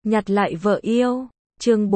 nhặt lại vợ yêu. Chương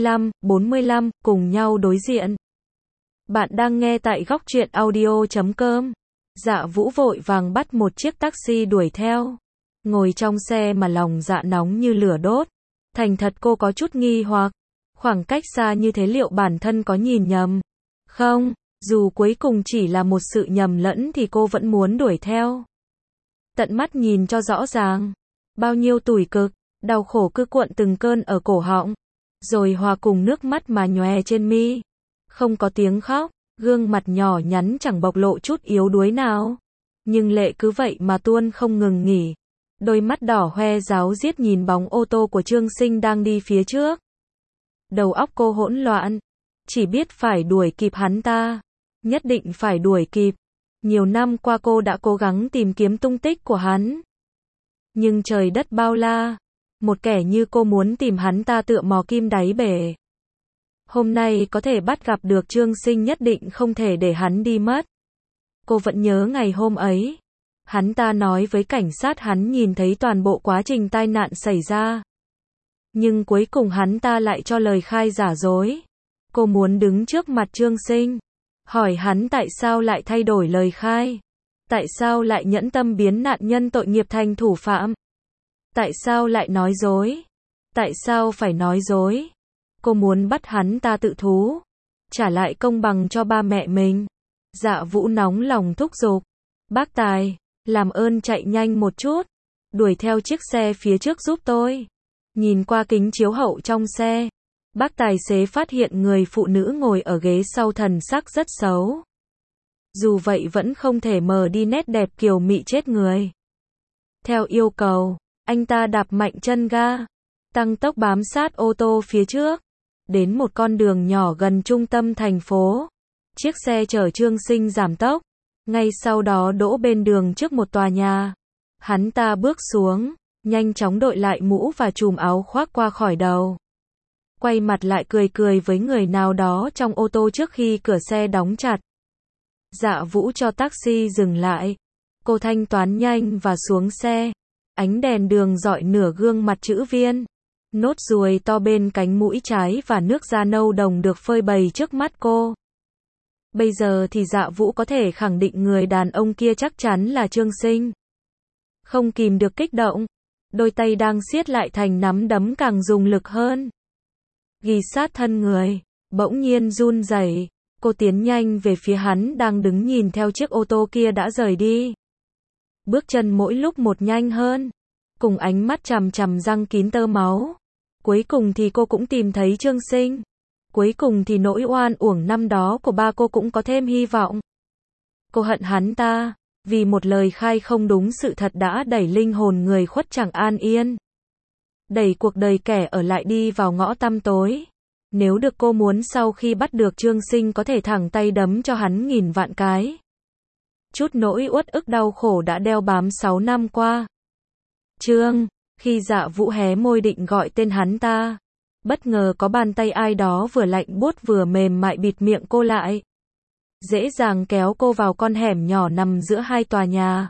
45, cùng nhau đối diện. Bạn đang nghe tại góc truyện audio.com. Dạ Vũ vội vàng bắt một chiếc taxi đuổi theo. Ngồi trong xe mà lòng dạ nóng như lửa đốt. Thành thật cô có chút nghi hoặc. Khoảng cách xa như thế liệu bản thân có nhìn nhầm? Không, dù cuối cùng chỉ là một sự nhầm lẫn thì cô vẫn muốn đuổi theo. Tận mắt nhìn cho rõ ràng. Bao nhiêu tủi cực, đau khổ cứ cuộn từng cơn ở cổ họng. Rồi hòa cùng nước mắt mà nhòe trên mi. Không có tiếng khóc, gương mặt nhỏ nhắn chẳng bộc lộ chút yếu đuối nào. Nhưng lệ cứ vậy mà tuôn không ngừng nghỉ. Đôi mắt đỏ hoe ráo riết nhìn bóng ô tô của Trương Sinh đang đi phía trước. Đầu óc cô hỗn loạn. Chỉ biết phải đuổi kịp hắn ta. Nhất định phải đuổi kịp. Nhiều năm qua cô đã cố gắng tìm kiếm tung tích của hắn. Nhưng trời đất bao la. Một kẻ như cô muốn tìm hắn ta tựa mò kim đáy bể. Hôm nay có thể bắt gặp được Trương Sinh nhất định không thể để hắn đi mất. Cô vẫn nhớ ngày hôm ấy. Hắn ta nói với cảnh sát hắn nhìn thấy toàn bộ quá trình tai nạn xảy ra. Nhưng cuối cùng hắn ta lại cho lời khai giả dối. Cô muốn đứng trước mặt Trương Sinh. Hỏi hắn tại sao lại thay đổi lời khai. Tại sao lại nhẫn tâm biến nạn nhân tội nghiệp thành thủ phạm. Tại sao lại nói dối? Tại sao phải nói dối? Cô muốn bắt hắn ta tự thú. Trả lại công bằng cho ba mẹ mình. Dạ Vũ nóng lòng thúc giục. Bác Tài, làm ơn chạy nhanh một chút. Đuổi theo chiếc xe phía trước giúp tôi. Nhìn qua kính chiếu hậu trong xe. Bác tài xế phát hiện người phụ nữ ngồi ở ghế sau thần sắc rất xấu. Dù vậy vẫn không thể mờ đi nét đẹp kiều mị chết người. Theo yêu cầu, anh ta đạp mạnh chân ga. Tăng tốc bám sát ô tô phía trước. Đến một con đường nhỏ gần trung tâm thành phố. Chiếc xe chở Trương Sinh giảm tốc. Ngay sau đó đỗ bên đường trước một tòa nhà. Hắn ta bước xuống, nhanh chóng đội lại mũ và chùm áo khoác qua khỏi đầu. Quay mặt lại cười cười với người nào đó trong ô tô trước khi cửa xe đóng chặt. Dạ Vũ cho taxi dừng lại. Cô thanh toán nhanh và xuống xe. Ánh đèn đường rọi nửa gương mặt chữ viên. Nốt ruồi to bên cánh mũi trái và nước da nâu đồng được phơi bày trước mắt cô. Bây giờ thì Dạ Vũ có thể khẳng định người đàn ông kia chắc chắn là Trương Sinh. Không kìm được kích động. Đôi tay đang siết lại thành nắm đấm càng dùng lực hơn. Ghi sát thân người. Bỗng nhiên run rẩy. Cô tiến nhanh về phía hắn đang đứng nhìn theo chiếc ô tô kia đã rời đi. Bước chân mỗi lúc một nhanh hơn. Cùng ánh mắt chằm chằm răng kín tơ máu. Cuối cùng thì cô cũng tìm thấy Trương Sinh. Cuối cùng thì nỗi oan uổng năm đó của ba cô cũng có thêm hy vọng. Cô hận hắn ta. Vì một lời khai không đúng sự thật đã đẩy linh hồn người khuất chẳng an yên. Đẩy cuộc đời kẻ ở lại đi vào ngõ tăm tối. Nếu được cô muốn sau khi bắt được Trương Sinh có thể thẳng tay đấm cho hắn nghìn vạn cái. Chút nỗi uất ức đau khổ đã đeo bám 6 năm qua. Trương, khi Dạ Vũ hé môi định gọi tên hắn ta. Bất ngờ có bàn tay ai đó vừa lạnh buốt vừa mềm mại bịt miệng cô lại. Dễ dàng kéo cô vào con hẻm nhỏ nằm giữa hai tòa nhà.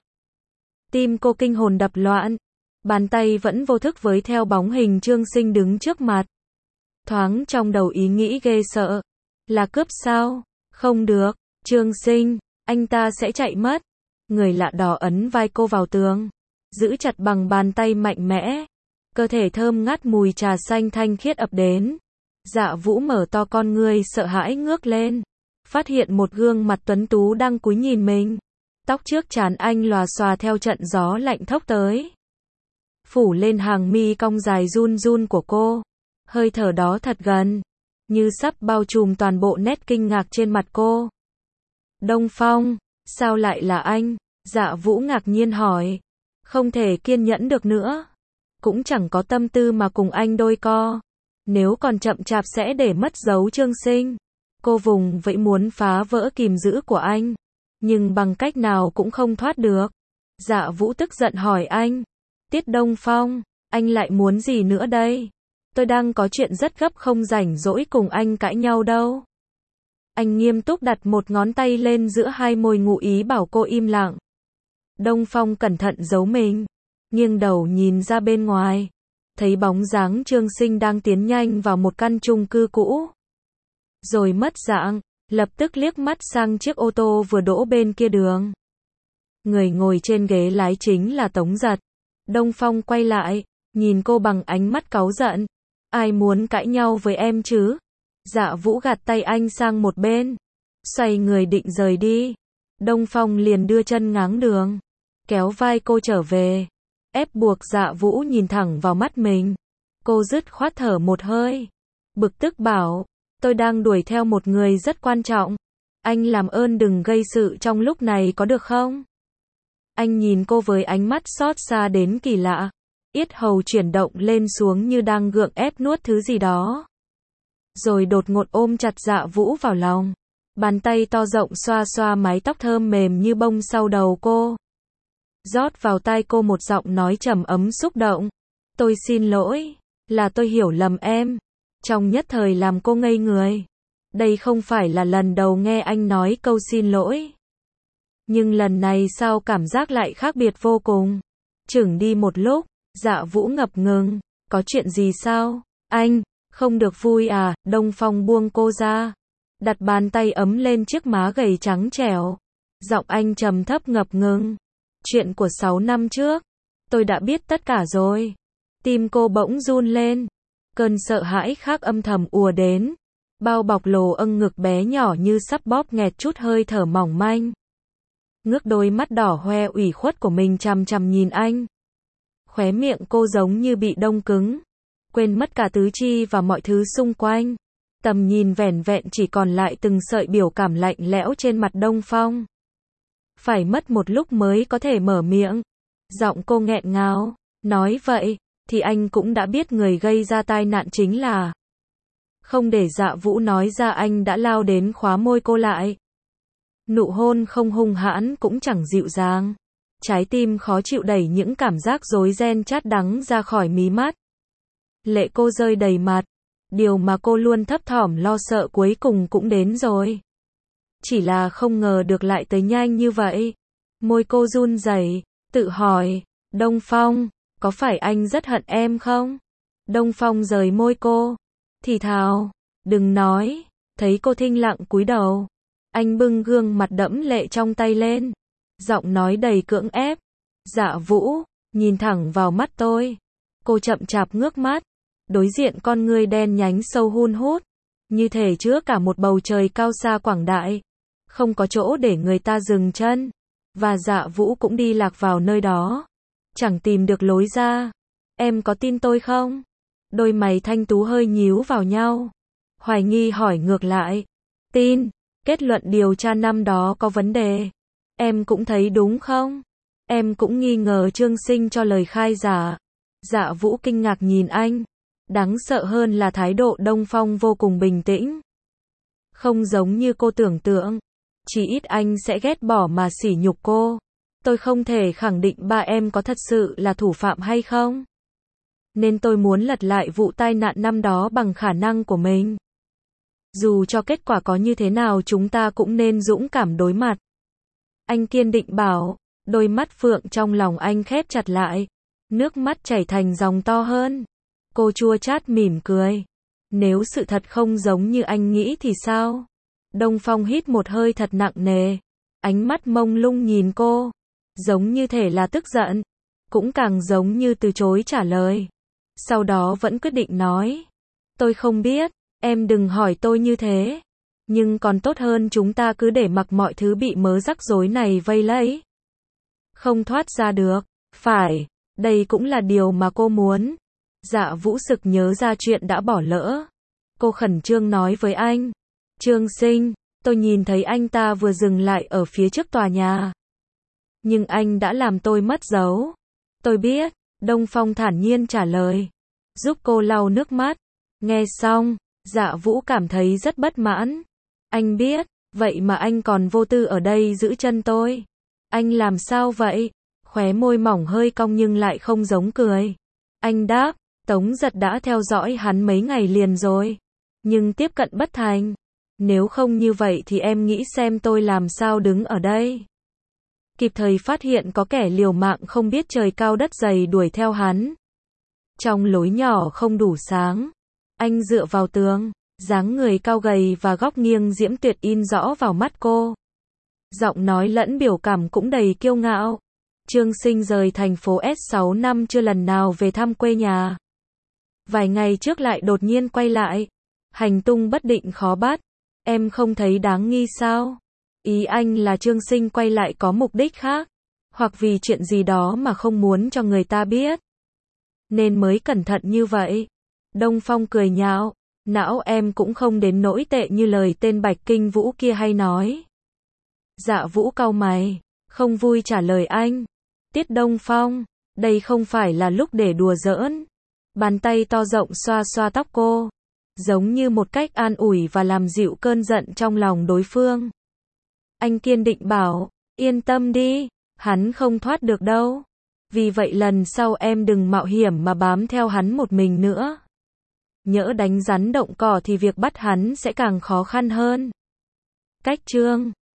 Tim cô kinh hồn đập loạn. Bàn tay vẫn vô thức với theo bóng hình Trương Sinh đứng trước mặt. Thoáng trong đầu ý nghĩ ghê sợ. Là cướp sao? Không được. Trương Sinh, anh ta sẽ chạy mất. Người lạ đó ấn vai cô vào tường. Giữ chặt bằng bàn tay mạnh mẽ. Cơ thể thơm ngát mùi trà xanh thanh khiết ập đến. Dạ Vũ mở to con ngươi sợ hãi ngước lên. Phát hiện một gương mặt tuấn tú đang cúi nhìn mình. Tóc trước trán anh lòa xòa theo trận gió lạnh thốc tới. Phủ lên hàng mi cong dài run run của cô. Hơi thở đó thật gần. Như sắp bao trùm toàn bộ nét kinh ngạc trên mặt cô. Đông Phong, sao lại là anh? Dạ Vũ ngạc nhiên hỏi. Không thể kiên nhẫn được nữa. Cũng chẳng có tâm tư mà cùng anh đôi co. Nếu còn chậm chạp sẽ để mất dấu Trương Sinh. Cô vùng vẫy muốn phá vỡ kìm giữ của anh. Nhưng bằng cách nào cũng không thoát được. Dạ Vũ tức giận hỏi anh. Tiết Đông Phong, anh lại muốn gì nữa đây? Tôi đang có chuyện rất gấp không rảnh rỗi cùng anh cãi nhau đâu. Anh nghiêm túc đặt một ngón tay lên giữa hai môi ngụ ý bảo cô im lặng. Đông Phong cẩn thận giấu mình. Nghiêng đầu nhìn ra bên ngoài. thấy bóng dáng Trương Sinh đang tiến nhanh vào một căn chung cư cũ. Rồi mất dạng, lập tức liếc mắt sang chiếc ô tô vừa đỗ bên kia đường. Người ngồi trên ghế lái chính là Tống Giật. Đông Phong quay lại, nhìn cô bằng ánh mắt cáu giận. Ai muốn cãi nhau với em chứ? Dạ Vũ gạt tay anh sang một bên, xoay người định rời đi. Đông Phong liền đưa chân ngáng đường, kéo vai cô trở về, ép buộc Dạ Vũ nhìn thẳng vào mắt mình. Cô dứt khoát thở một hơi, bực tức bảo, tôi đang đuổi theo một người rất quan trọng. Anh làm ơn đừng gây sự trong lúc này có được không? Anh nhìn cô với ánh mắt xót xa đến kỳ lạ, yết hầu chuyển động lên xuống như đang gượng ép nuốt thứ gì đó. Rồi đột ngột ôm chặt Dạ Vũ vào lòng. Bàn tay to rộng xoa xoa mái tóc thơm mềm như bông sau đầu cô. Rót vào tai cô một giọng nói trầm ấm xúc động. Tôi xin lỗi, là tôi hiểu lầm em. Trong nhất thời làm cô ngây người. Đây không phải là lần đầu nghe anh nói câu xin lỗi. Nhưng lần này sao cảm giác lại khác biệt vô cùng. Chừng đi một lúc, Dạ Vũ ngập ngừng. Có chuyện gì sao? Anh, không được vui à? Đông Phong buông cô ra, đặt bàn tay ấm lên chiếc má gầy trắng trẻo. Giọng anh trầm thấp ngập ngừng. Chuyện của 6 năm trước, tôi đã biết tất cả rồi. Tim cô bỗng run lên. Cơn sợ hãi khác âm thầm ùa đến. Bao bọc lồ âng ngực bé nhỏ như sắp bóp nghẹt chút hơi thở mỏng manh. Ngước đôi mắt đỏ hoe ủy khuất của mình chằm chằm nhìn anh. Khóe miệng cô giống như bị đông cứng, quên mất cả tứ chi và mọi thứ xung quanh. Tầm nhìn vẻn vẹn chỉ còn lại từng sợi biểu cảm lạnh lẽo trên mặt Đông Phong. Phải mất một lúc mới có thể mở miệng. Giọng cô nghẹn ngào, nói vậy, thì anh cũng đã biết người gây ra tai nạn chính là. Không để Dạ Vũ nói ra anh đã lao đến khóa môi cô lại. Nụ hôn không hung hãn cũng chẳng dịu dàng. Trái tim khó chịu đẩy những cảm giác rối ren chát đắng ra khỏi mí mắt. Lệ cô rơi đầy mặt. Điều mà cô luôn thấp thỏm lo sợ cuối cùng cũng đến rồi. Chỉ là không ngờ được lại tới nhanh như vậy. Môi cô run rẩy, tự hỏi, Đông Phong, có phải anh rất hận em không? Đông Phong rời môi cô, thì thào, đừng nói. Thấy cô thinh lặng cúi đầu, anh bưng gương mặt đẫm lệ trong tay lên, giọng nói đầy cưỡng ép. Dạ Vũ, nhìn thẳng vào mắt tôi. Cô chậm chạp ngước mắt, đối diện con ngươi đen nhánh sâu hun hút, như thể chứa cả một bầu trời cao xa quảng đại, không có chỗ để người ta dừng chân. Và Dạ Vũ cũng đi lạc vào nơi đó, chẳng tìm được lối ra. Em có tin tôi không? Đôi mày thanh tú hơi nhíu vào nhau. Hoài nghi hỏi ngược lại. Tin, kết luận điều tra năm đó có vấn đề. Em cũng thấy đúng không? Em cũng nghi ngờ Trương Sinh cho lời khai giả. Dạ Vũ kinh ngạc nhìn anh. Đáng sợ hơn là thái độ Đông Phong vô cùng bình tĩnh. Không giống như cô tưởng tượng. Chỉ ít anh sẽ ghét bỏ mà sỉ nhục cô. Tôi không thể khẳng định ba em có thật sự là thủ phạm hay không. Nên tôi muốn lật lại vụ tai nạn năm đó bằng khả năng của mình. Dù cho kết quả có như thế nào chúng ta cũng nên dũng cảm đối mặt. Anh kiên định bảo, đôi mắt phượng trong lòng anh khép chặt lại. Nước mắt chảy thành dòng to hơn. Cô chua chát mỉm cười. Nếu sự thật không giống như anh nghĩ thì sao? Đông Phong hít một hơi thật nặng nề. Ánh mắt mông lung nhìn cô. Giống như thể là tức giận. Cũng càng giống như từ chối trả lời. Sau đó vẫn quyết định nói. Tôi không biết, em đừng hỏi tôi như thế. Nhưng còn tốt hơn chúng ta cứ để mặc mọi thứ bị mớ rắc rối này vây lấy. Không thoát ra được. Phải, đây cũng là điều mà cô muốn. Dạ Vũ sực nhớ ra chuyện đã bỏ lỡ. Cô khẩn trương nói với anh. Trương Sinh, tôi nhìn thấy anh ta vừa dừng lại ở phía trước tòa nhà. Nhưng anh đã làm tôi mất dấu. Tôi biết, Đông Phong thản nhiên trả lời. Giúp cô lau nước mắt. Nghe xong, Dạ Vũ cảm thấy rất bất mãn. Anh biết, vậy mà anh còn vô tư ở đây giữ chân tôi. Anh làm sao vậy? Khóe môi mỏng hơi cong nhưng lại không giống cười. Anh đáp, Tống Giật đã theo dõi hắn mấy ngày liền rồi. Nhưng tiếp cận bất thành. Nếu không như vậy thì em nghĩ xem tôi làm sao đứng ở đây. Kịp thời phát hiện có kẻ liều mạng không biết trời cao đất dày đuổi theo hắn. Trong lối nhỏ không đủ sáng, anh dựa vào tường, dáng người cao gầy và góc nghiêng diễm tuyệt in rõ vào mắt cô. Giọng nói lẫn biểu cảm cũng đầy kiêu ngạo. Trương Sinh rời thành phố S6 năm chưa lần nào về thăm quê nhà. Vài ngày trước lại đột nhiên quay lại. Hành tung bất định khó bắt. Em không thấy đáng nghi sao? Ý anh là Trương Sinh quay lại có mục đích khác, hoặc vì chuyện gì đó mà không muốn cho người ta biết, nên mới cẩn thận như vậy. Đông Phong cười nhạo, não em cũng không đến nỗi tệ như lời tên Bạch Kinh Vũ kia hay nói. Dạ Vũ cau mày, không vui trả lời anh. Tiết Đông Phong, đây không phải là lúc để đùa giỡn. Bàn tay to rộng xoa xoa tóc cô, giống như một cách an ủi và làm dịu cơn giận trong lòng đối phương. Anh kiên định bảo, yên tâm đi, hắn không thoát được đâu. Vì vậy lần sau em đừng mạo hiểm mà bám theo hắn một mình nữa. Nhỡ đánh rắn động cỏ thì việc bắt hắn sẽ càng khó khăn hơn. Cách chương